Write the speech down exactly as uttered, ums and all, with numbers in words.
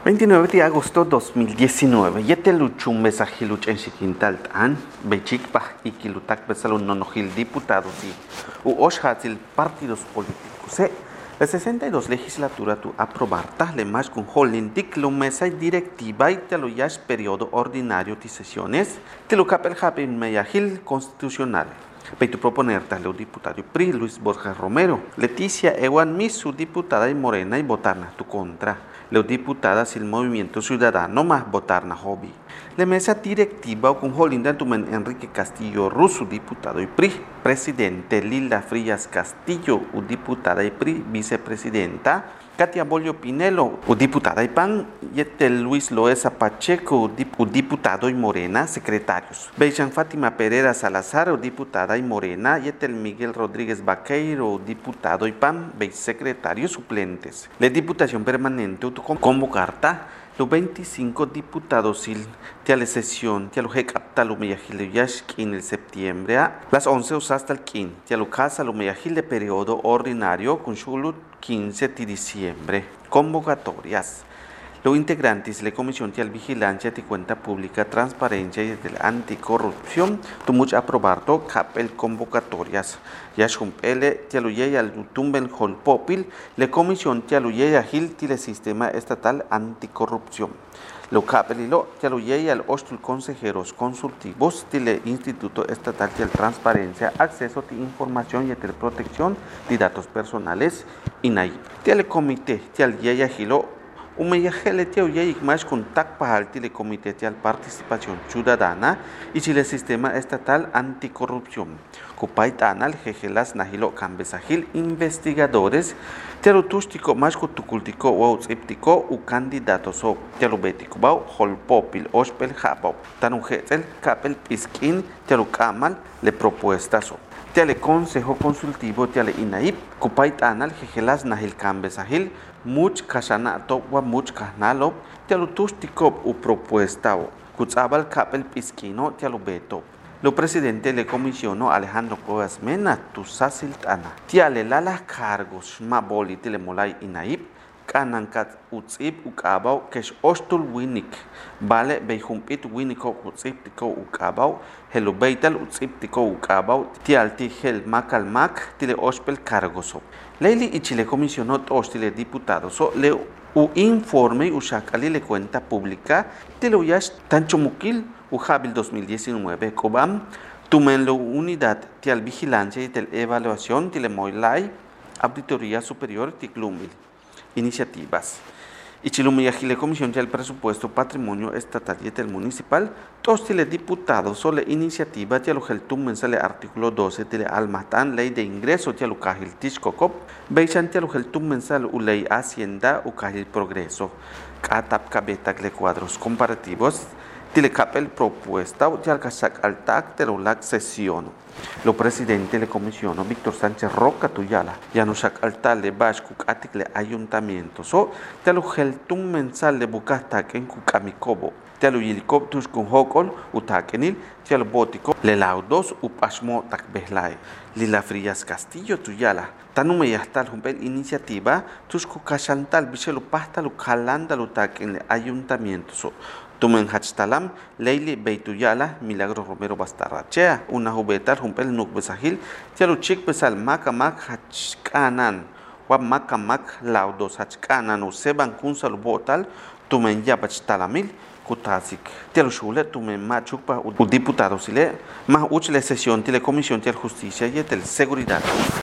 veintinueve de agosto de dos mil diecinueve, yeteluchum besajiluch en Xiquintaltán, Bechikpaj y Kilutak besalun nonojil diputados y u oshatzil partidos políticos. Eh, la sesenta y dos legislatura tu aprobar tahle más con holding diclum mesa y directiva y te lo yash periodo ordinario de sesiones, te lo capel japin meyahil constitucional. Peito proponer tal o diputado P R I, Luis Borja Romero, Leticia Ewan Misu, diputada y Morena y votarna tu contra. Los diputadas el Movimiento Ciudadano más votarna hobby. La mesa directiva con Jolinda Tumen Enrique Castillo Russo, diputado y P R I, presidente Lila Frías Castillo, u diputada y P R I, vicepresidenta Katia Bolio Pinelo, u diputada y P A N, y Luis Loesa Pacheco, u diputado y Morena, secretarios. Beichan Fátima Pereira Salazar, u diputada y Morena, y el Miguel Rodríguez Baqueiro, diputado y P A N, secretarios suplentes. La Diputación Permanente convocarta los veinticinco diputados de la sesión de la Hecaptal en el septiembre a las once hasta el quince de la casa de periodo ordinario con su quince de diciembre. Convocatorias. Los integrantes de la Comisión de Vigilancia de Cuenta Pública, Transparencia y de la Anticorrupción, tumuch aprobarto capel convocatorias. Yashum L. Tialuyey al Tumben Hol Popil, la Comisión Tialuyey Agil del Sistema Estatal Anticorrupción. Lo capelilo Tialuyey al Ostul Consejeros Consultivos del Instituto Estatal de Transparencia, Acceso de Información y de Protección de Datos Personales, I N A I. Telecomité Tialuyey Agilo un meyajele teo yeyik más con tac pahal tile comité de participación ciudadana y chile sistema estatal anticorrupción. Cupait anal jejelas nahilo cambesajil investigadores terotústico más cutucultico o utsiptico u candidatos o terobético bau holpopil ospel japau tanujetel capel piskin terucamal le propuestas o. Tele Consejo Consultivo tele I N A I P, Cupait anal jejelas nahil cambesajil much kasanato wa much kasnalo tialutustiko u propuesta o kutzabal capel pisquino tialubeto. Lo presidente le comisionó Alejandro Cuevas Mena tu sasiltana. Tiale lala cargos maboli telemolai I N A I P kanankat utzip ukabau kesh ostul winik vale beijumpit winiko utziptiko ukabau helo beital utziptiko ukabau tialti hel makal mak tile ospel cargoso. Leili y Chile comisionó dos tile diputados o le u informe ushakali le cuenta pública tile uyash tanchomukil ujabil dos mil diecinueve cobam tumen lo unidad tial vigilancia y tel evaluación tile moilai auditoría superior tiklumil. Iniciativas. Y Chilumiyajile Comisión del Presupuesto Patrimonio Estatal y del Municipal, dos tile diputados sobre iniciativa de alojeltum mensale artículo doce de Almatán, Ley de Ingreso de Alocajil Tishkokop, Beichan de alojeltum mensal u Ley Hacienda u Cajil Progreso, Catap Cabetacle Cuadros Comparativos, Tilecapel propuesta de Alcasac Altac de la sesión. Lo presidente de la comisión, Víctor Sánchez Roca Tuyala, Yanushak Altal de Bashkuk Aticle Ayuntamiento, so, te lo geltum mensal de Bucatac en Cucamicobo, te lo yilicop tuskun hokol, utakenil, te lo botico, le laudos, upashmo takbehlai, Lila Frías Castillo Tuyala, tanume yastal humpel iniciativa, tusku kashantal, bichelo pasta lu kalanda lu taken ayuntamiento, so. Tumen Hachtalam, Leili Beituyala, Milagro Romero Bastarrachea, una jubetal Humpel Nukbesahil, Tialuchik Besal Makamak Hachkanan, Wab Makamak Laudos Hachkanan, o Seban Kunsal Botal, Tumen Yabachtalamil, Kutazik, Tialushule, Tumen Machukpa, u diputado Sile, más útil sesión de la Comisión de Justicia y de Seguridad.